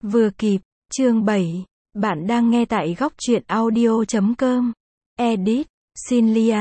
Vừa kịp, chương 7. Bạn đang nghe tại góc truyện audio.com. Edit, Sinlia,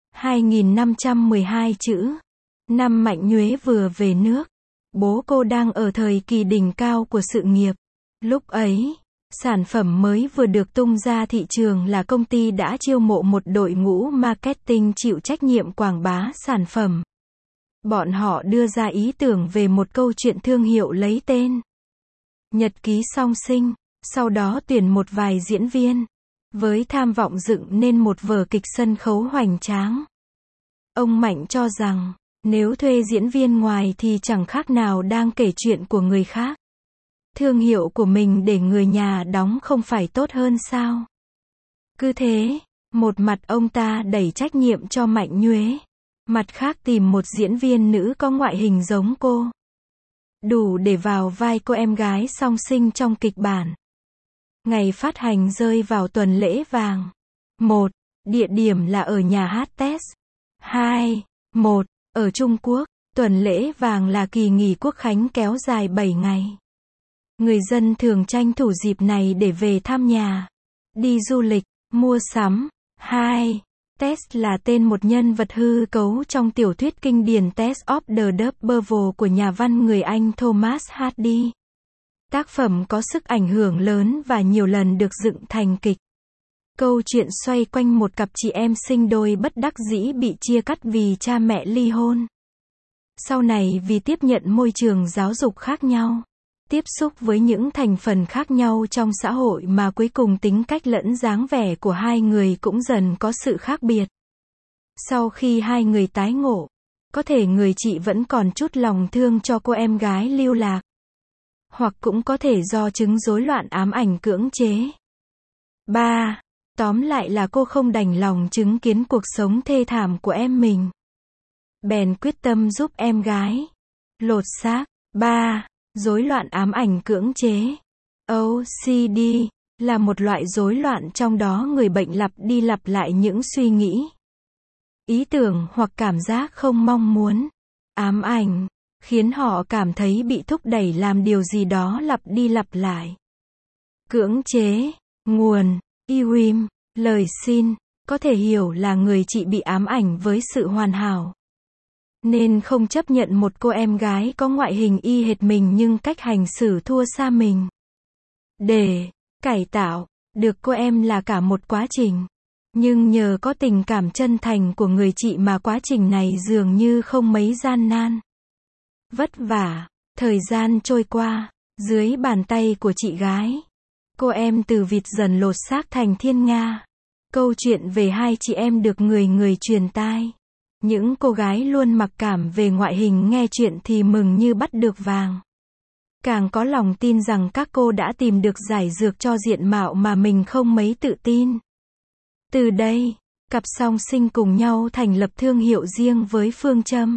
2512 chữ. Năm Mạnh Nhuế vừa về nước. Bố cô đang ở thời kỳ đỉnh cao của sự nghiệp. Lúc ấy, sản phẩm mới vừa được tung ra thị trường là công ty đã chiêu mộ một đội ngũ marketing chịu trách nhiệm quảng bá sản phẩm. Bọn họ đưa ra ý tưởng về một câu chuyện thương hiệu lấy tên Nhật ký song sinh, sau đó tuyển một vài diễn viên, với tham vọng dựng nên một vở kịch sân khấu hoành tráng. Ông Mạnh cho rằng, nếu thuê diễn viên ngoài thì chẳng khác nào đang kể chuyện của người khác. Thương hiệu của mình để người nhà đóng không phải tốt hơn sao? Cứ thế, một mặt ông ta đẩy trách nhiệm cho Mạnh Nhuế, mặt khác tìm một diễn viên nữ có ngoại hình giống cô, đủ để vào vai cô em gái song sinh trong kịch bản. Ngày phát hành rơi vào tuần lễ vàng. 1. Địa điểm là ở nhà hát Test. 2. Ở Trung Quốc, tuần lễ vàng là kỳ nghỉ quốc khánh kéo dài 7 ngày. Người dân thường tranh thủ dịp này để về thăm nhà, đi du lịch, mua sắm. 2. Test là tên một nhân vật hư cấu trong tiểu thuyết kinh điển Test of the D'Urberville của nhà văn người Anh Thomas Hardy. Tác phẩm có sức ảnh hưởng lớn và nhiều lần được dựng thành kịch. Câu chuyện xoay quanh một cặp chị em sinh đôi bất đắc dĩ bị chia cắt vì cha mẹ ly hôn. Sau này vì tiếp nhận môi trường giáo dục khác nhau, tiếp xúc với những thành phần khác nhau trong xã hội mà cuối cùng tính cách lẫn dáng vẻ của hai người cũng dần có sự khác biệt. Sau khi hai người tái ngộ, có thể người chị vẫn còn chút lòng thương cho cô em gái lưu lạc. Hoặc cũng có thể do chứng rối loạn ám ảnh cưỡng chế. 3. Tóm lại là cô không đành lòng chứng kiến cuộc sống thê thảm của em mình, bèn quyết tâm giúp em gái lột xác. 3. Rối loạn ám ảnh cưỡng chế, OCD, là một loại rối loạn trong đó người bệnh lặp đi lặp lại những suy nghĩ, ý tưởng hoặc cảm giác không mong muốn. Ám ảnh khiến họ cảm thấy bị thúc đẩy làm điều gì đó lặp đi lặp lại. Cưỡng chế, nguồn, Ewim, lời xin, có thể hiểu là người chị bị ám ảnh với sự hoàn hảo, nên không chấp nhận một cô em gái có ngoại hình y hệt mình nhưng cách hành xử thua xa mình. Để cải tạo được cô em là cả một quá trình, nhưng nhờ có tình cảm chân thành của người chị mà quá trình này dường như không mấy gian nan, vất vả. Thời gian trôi qua, dưới bàn tay của chị gái, cô em từ vịt dần lột xác thành thiên nga. Câu chuyện về hai chị em được người người truyền tai. Những cô gái luôn mặc cảm về ngoại hình nghe chuyện thì mừng như bắt được vàng. Càng có lòng tin rằng các cô đã tìm được giải dược cho diện mạo mà mình không mấy tự tin. Từ đây, cặp song sinh cùng nhau thành lập thương hiệu riêng với phương châm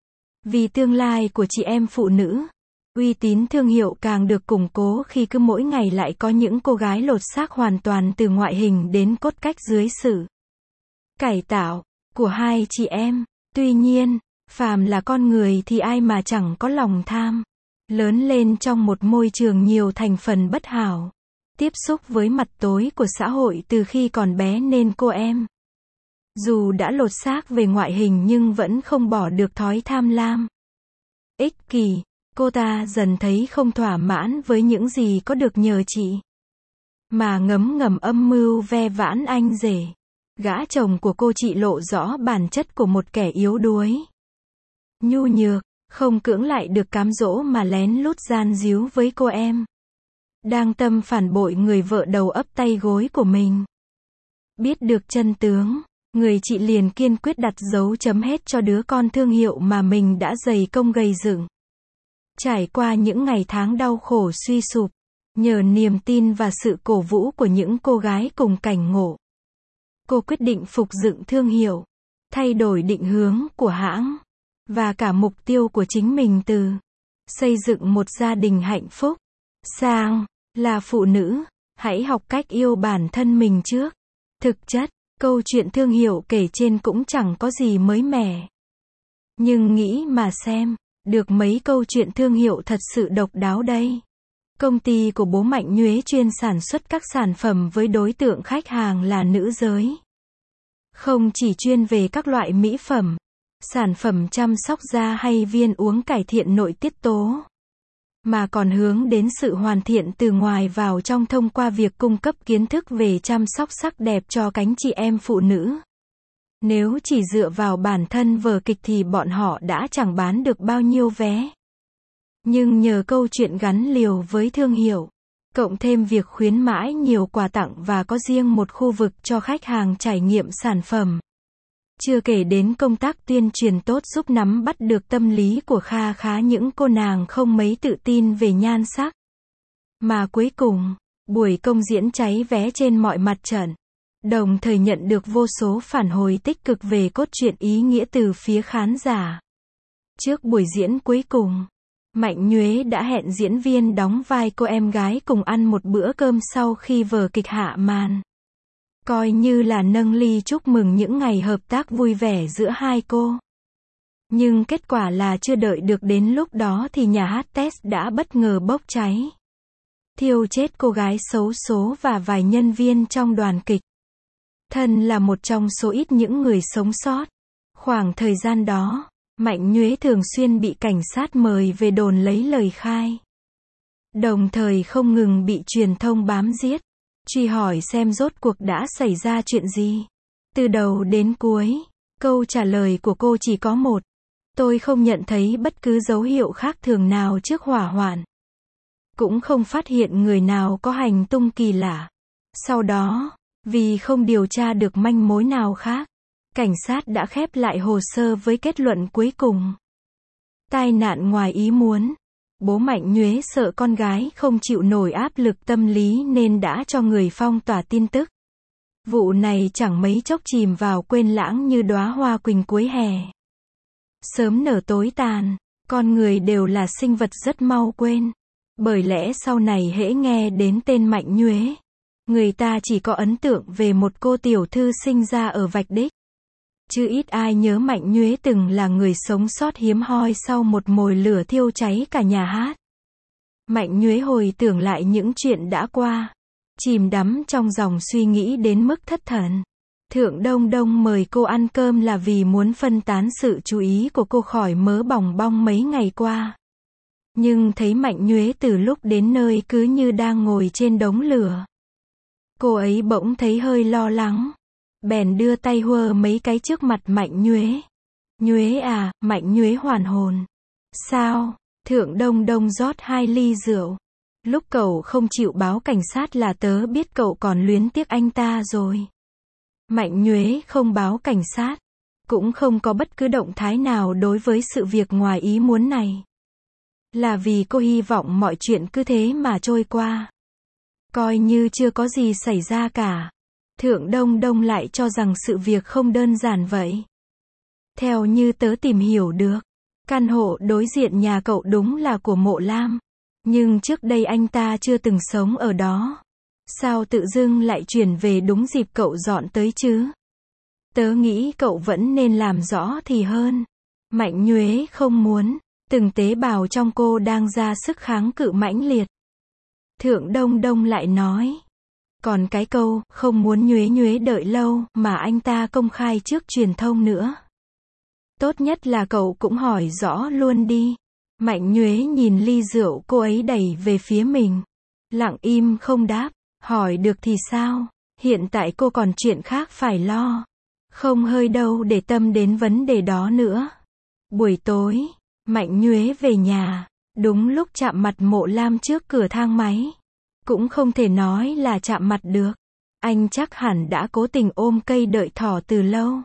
vì tương lai của chị em phụ nữ. Uy tín thương hiệu càng được củng cố khi cứ mỗi ngày lại có những cô gái lột xác hoàn toàn từ ngoại hình đến cốt cách dưới sự cải tạo của hai chị em. Tuy nhiên, phàm là con người thì ai mà chẳng có lòng tham. Lớn lên trong một môi trường nhiều thành phần bất hảo, tiếp xúc với mặt tối của xã hội từ khi còn bé nên cô em, dù đã lột xác về ngoại hình nhưng vẫn không bỏ được thói tham lam, ích kỷ. Cô ta dần thấy không thỏa mãn với những gì có được nhờ chị, mà ngấm ngầm âm mưu ve vãn anh rể, gã chồng của cô chị lộ rõ bản chất của một kẻ yếu đuối, nhu nhược, không cưỡng lại được cám dỗ mà lén lút gian díu với cô em, đang tâm phản bội người vợ đầu ấp tay gối của mình. Biết được chân tướng, người chị liền kiên quyết đặt dấu chấm hết cho đứa con thương hiệu mà mình đã dày công gầy dựng. Trải qua những ngày tháng đau khổ suy sụp, nhờ niềm tin và sự cổ vũ của những cô gái cùng cảnh ngộ, cô quyết định phục dựng thương hiệu, thay đổi định hướng của hãng, và cả mục tiêu của chính mình từ xây dựng một gia đình hạnh phúc, sang là phụ nữ, hãy học cách yêu bản thân mình trước. Thực chất, câu chuyện thương hiệu kể trên cũng chẳng có gì mới mẻ. Nhưng nghĩ mà xem, được mấy câu chuyện thương hiệu thật sự độc đáo đây. Công ty của bố Mạnh Nhuế chuyên sản xuất các sản phẩm với đối tượng khách hàng là nữ giới. Không chỉ chuyên về các loại mỹ phẩm, sản phẩm chăm sóc da hay viên uống cải thiện nội tiết tố, mà còn hướng đến sự hoàn thiện từ ngoài vào trong thông qua việc cung cấp kiến thức về chăm sóc sắc đẹp cho cánh chị em phụ nữ. Nếu chỉ dựa vào bản thân vở kịch thì bọn họ đã chẳng bán được bao nhiêu vé. Nhưng nhờ câu chuyện gắn liền với thương hiệu, cộng thêm việc khuyến mãi nhiều quà tặng và có riêng một khu vực cho khách hàng trải nghiệm sản phẩm. Chưa kể đến công tác tuyên truyền tốt giúp nắm bắt được tâm lý của kha khá những cô nàng không mấy tự tin về nhan sắc. Mà cuối cùng, buổi công diễn cháy vé trên mọi mặt trận, đồng thời nhận được vô số phản hồi tích cực về cốt truyện ý nghĩa từ phía khán giả. Trước buổi diễn cuối cùng, Mạnh Nhuế đã hẹn diễn viên đóng vai cô em gái cùng ăn một bữa cơm sau khi vở kịch hạ màn. Coi như là nâng ly chúc mừng những ngày hợp tác vui vẻ giữa hai cô. Nhưng kết quả là chưa đợi được đến lúc đó thì nhà hát Test đã bất ngờ bốc cháy, thiêu chết cô gái xấu số và vài nhân viên trong đoàn kịch. Thân là một trong số ít những người sống sót. Khoảng thời gian đó, Mạnh Nhuế thường xuyên bị cảnh sát mời về đồn lấy lời khai. Đồng thời không ngừng bị truyền thông bám giết, truy hỏi xem rốt cuộc đã xảy ra chuyện gì. Từ đầu đến cuối, câu trả lời của cô chỉ có một: tôi không nhận thấy bất cứ dấu hiệu khác thường nào trước hỏa hoạn. Cũng không phát hiện người nào có hành tung kỳ lạ. Sau đó, vì không điều tra được manh mối nào khác, cảnh sát đã khép lại hồ sơ với kết luận cuối cùng: tai nạn ngoài ý muốn. Bố Mạnh Nhuế sợ con gái không chịu nổi áp lực tâm lý nên đã cho người phong tỏa tin tức. Vụ này chẳng mấy chốc chìm vào quên lãng như đóa hoa quỳnh cuối hè. Sớm nở tối tàn, con người đều là sinh vật rất mau quên. Bởi lẽ sau này hễ nghe đến tên Mạnh Nhuế, người ta chỉ có ấn tượng về một cô tiểu thư sinh ra ở Vạch Đích. Chứ ít ai nhớ Mạnh Nhuế từng là người sống sót hiếm hoi sau một mồi lửa thiêu cháy cả nhà hát. Mạnh Nhuế hồi tưởng lại những chuyện đã qua, chìm đắm trong dòng suy nghĩ đến mức thất thần. Thượng Đông Đông mời cô ăn cơm là vì muốn phân tán sự chú ý của cô khỏi mớ bòng bong mấy ngày qua. Nhưng thấy Mạnh Nhuế từ lúc đến nơi cứ như đang ngồi trên đống lửa. Cô ấy bỗng thấy hơi lo lắng, bèn đưa tay huơ mấy cái trước mặt Mạnh Nhuế. Nhuế à, Mạnh Nhuế hoàn hồn. Sao? Thượng Đông Đông rót 2 ly rượu. Lúc cậu không chịu báo cảnh sát là tớ biết cậu còn luyến tiếc anh ta rồi. Mạnh Nhuế không báo cảnh sát, cũng không có bất cứ động thái nào đối với sự việc ngoài ý muốn này. Là vì cô hy vọng mọi chuyện cứ thế mà trôi qua, coi như chưa có gì xảy ra cả. Thượng Đông Đông lại cho rằng sự việc không đơn giản vậy. Theo như tớ tìm hiểu được, căn hộ đối diện nhà cậu đúng là của Mộ Lam. Nhưng trước đây anh ta chưa từng sống ở đó. Sao tự dưng lại chuyển về đúng dịp cậu dọn tới chứ? Tớ nghĩ cậu vẫn nên làm rõ thì hơn. Mạnh Nhuế không muốn, từng tế bào trong cô đang ra sức kháng cự mãnh liệt. Thượng Đông Đông lại nói. Còn cái câu, không muốn Nhuế Nhuế đợi lâu, mà anh ta công khai trước truyền thông nữa. Tốt nhất là cậu cũng hỏi rõ luôn đi. Mạnh Nhuế nhìn ly rượu cô ấy đẩy về phía mình. Lặng im không đáp. Hỏi được thì sao? Hiện tại cô còn chuyện khác phải lo. Không hơi đâu để tâm đến vấn đề đó nữa. Buổi tối, Mạnh Nhuế về nhà. Đúng lúc chạm mặt Mộ Lam trước cửa thang máy. Cũng không thể nói là chạm mặt được. Anh chắc hẳn đã cố tình ôm cây đợi thỏ từ lâu.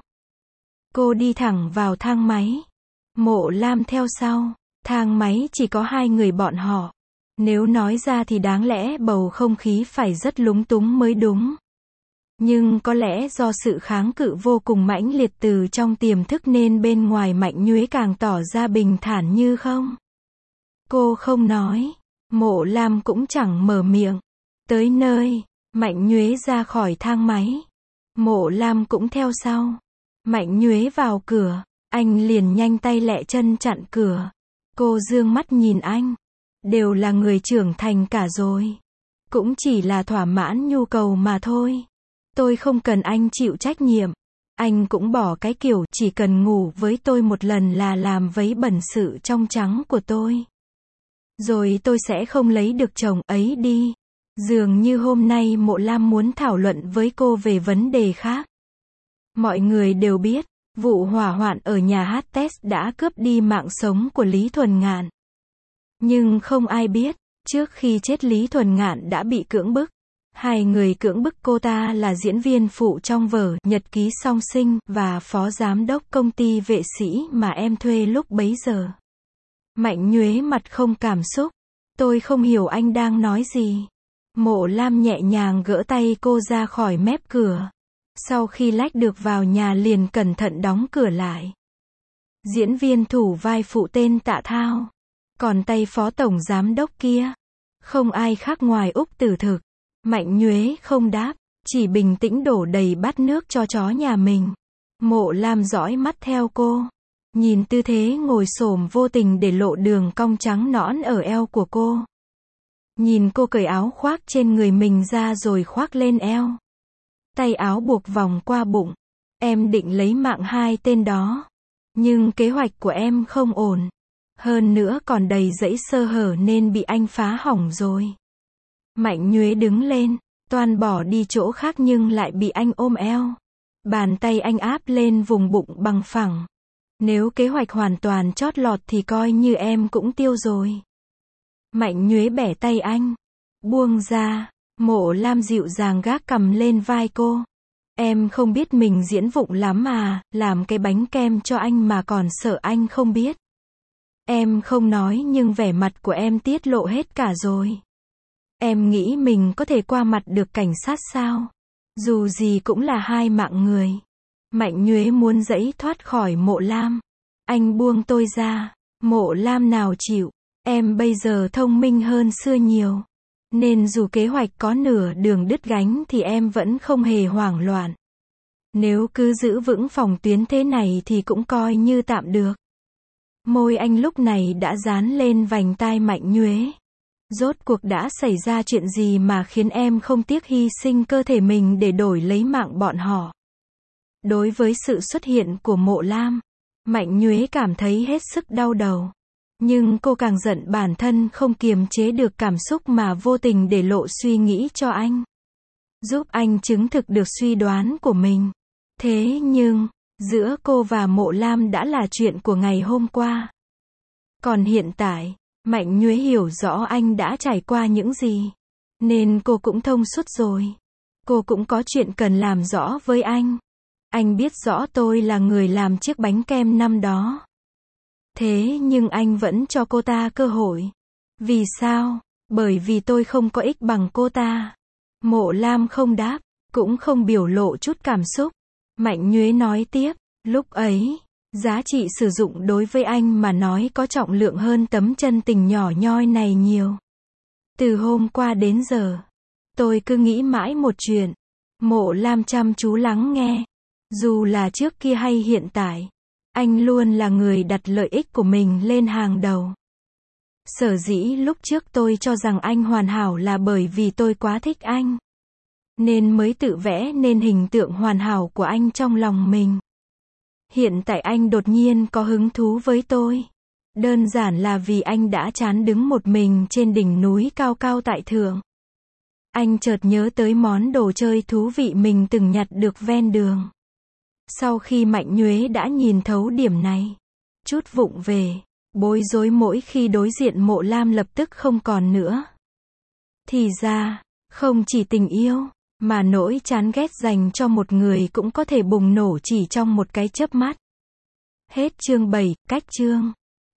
Cô đi thẳng vào thang máy. Mộ Lam theo sau. Thang máy chỉ có 2 người bọn họ. Nếu nói ra thì đáng lẽ bầu không khí phải rất lúng túng mới đúng. Nhưng có lẽ do sự kháng cự vô cùng mãnh liệt từ trong tiềm thức nên bên ngoài Mạnh Nhuế càng tỏ ra bình thản như không. Cô không nói. Mộ Lam cũng chẳng mở miệng. Tới nơi, Mạnh Nhuế ra khỏi thang máy. Mộ Lam cũng theo sau. Mạnh Nhuế vào cửa, anh liền nhanh tay lẹ chân chặn cửa. Cô dương mắt nhìn anh. đều là người trưởng thành cả rồi. Cũng chỉ là thỏa mãn nhu cầu mà thôi. Tôi không cần anh chịu trách nhiệm. Anh cũng bỏ cái kiểu chỉ cần ngủ với tôi một lần là làm vấy bẩn sự trong trắng của tôi. Rồi tôi sẽ không lấy được chồng ấy đi. Dường như hôm nay Mộ Lam muốn thảo luận với cô về vấn đề khác. Mọi người đều biết, vụ hỏa hoạn ở nhà hát Test đã cướp đi mạng sống của Lý Thuần Ngạn. Nhưng không ai biết, trước khi chết Lý Thuần Ngạn đã bị cưỡng bức. Hai người cưỡng bức cô ta là diễn viên phụ trong vở Nhật ký song sinh và phó giám đốc công ty vệ sĩ mà em thuê lúc bấy giờ. Mạnh Nhuế mặt không cảm xúc. Tôi không hiểu anh đang nói gì. Mộ Lam nhẹ nhàng gỡ tay cô ra khỏi mép cửa. Sau khi lách được vào nhà liền cẩn thận đóng cửa lại. Diễn viên thủ vai phụ tên Tạ Thao. Còn tay phó tổng giám đốc kia, không ai khác ngoài Úc Tử Thực. Mạnh Nhuế không đáp, chỉ bình tĩnh đổ đầy bát nước cho chó nhà mình. Mộ Lam dõi mắt theo cô. Nhìn tư thế ngồi xổm vô tình để lộ đường cong trắng nõn ở eo của cô. Nhìn cô cởi áo khoác trên người mình ra rồi khoác lên eo. Tay áo buộc vòng qua bụng. Em định lấy mạng hai tên đó. Nhưng kế hoạch của em không ổn. Hơn nữa còn đầy rẫy sơ hở nên bị anh phá hỏng rồi. Mạnh Nhuế đứng lên, toan bỏ đi chỗ khác nhưng lại bị anh ôm eo. Bàn tay anh áp lên vùng bụng bằng phẳng. Nếu kế hoạch hoàn toàn chót lọt thì coi như em cũng tiêu rồi. Mạnh Nhuế bẻ tay anh. Buông ra. Mộ Lam dịu dàng gác cằm lên vai cô. Em không biết mình diễn vụng lắm à, làm cái bánh kem cho anh mà còn sợ anh không biết. Em không nói nhưng vẻ mặt của em tiết lộ hết cả rồi. Em nghĩ mình có thể qua mặt được cảnh sát sao? Dù gì cũng là hai mạng người. Mạnh Nhuế muốn giãy thoát khỏi Mộ Lam. Anh buông tôi ra. Mộ Lam nào chịu. Em bây giờ thông minh hơn xưa nhiều. Nên dù kế hoạch có nửa đường đứt gánh thì em vẫn không hề hoảng loạn. Nếu cứ giữ vững phòng tuyến thế này thì cũng coi như tạm được. Môi anh lúc này đã dán lên vành tai Mạnh Nhuế. Rốt cuộc đã xảy ra chuyện gì mà khiến em không tiếc hy sinh cơ thể mình để đổi lấy mạng bọn họ? Đối với sự xuất hiện của Mộ Lam, Mạnh Nhuế cảm thấy hết sức đau đầu. Nhưng cô càng giận bản thân không kiềm chế được cảm xúc mà vô tình để lộ suy nghĩ cho anh. Giúp anh chứng thực được suy đoán của mình. Thế nhưng, giữa cô và Mộ Lam đã là chuyện của ngày hôm qua. Còn hiện tại, Mạnh Nhuế hiểu rõ anh đã trải qua những gì. Nên cô cũng thông suốt rồi. Cô cũng có chuyện cần làm rõ với anh. Anh biết rõ tôi là người làm chiếc bánh kem năm đó. Thế nhưng anh vẫn cho cô ta cơ hội. Vì sao? Bởi vì tôi không có ích bằng cô ta. Mộ Lam không đáp, cũng không biểu lộ chút cảm xúc. Mạnh Nhuế nói tiếp, lúc ấy, giá trị sử dụng đối với anh mà nói có trọng lượng hơn tấm chân tình nhỏ nhoi này nhiều. Từ hôm qua đến giờ, tôi cứ nghĩ mãi một chuyện. Mộ Lam chăm chú lắng nghe. Dù là trước kia hay hiện tại, anh luôn là người đặt lợi ích của mình lên hàng đầu. Sở dĩ lúc trước tôi cho rằng anh hoàn hảo là bởi vì tôi quá thích anh. Nên mới tự vẽ nên hình tượng hoàn hảo của anh trong lòng mình. Hiện tại anh đột nhiên có hứng thú với tôi. Đơn giản là vì anh đã chán đứng một mình trên đỉnh núi cao cao tại thượng. Anh chợt nhớ tới món đồ chơi thú vị mình từng nhặt được ven đường. Sau khi Mạnh Nhuế đã nhìn thấu điểm này, chút vụng về, bối rối mỗi khi đối diện Mộ Lam lập tức không còn nữa. Thì ra, không chỉ tình yêu, mà nỗi chán ghét dành cho một người cũng có thể bùng nổ chỉ trong một cái chớp mắt. Hết chương 7, cách chương.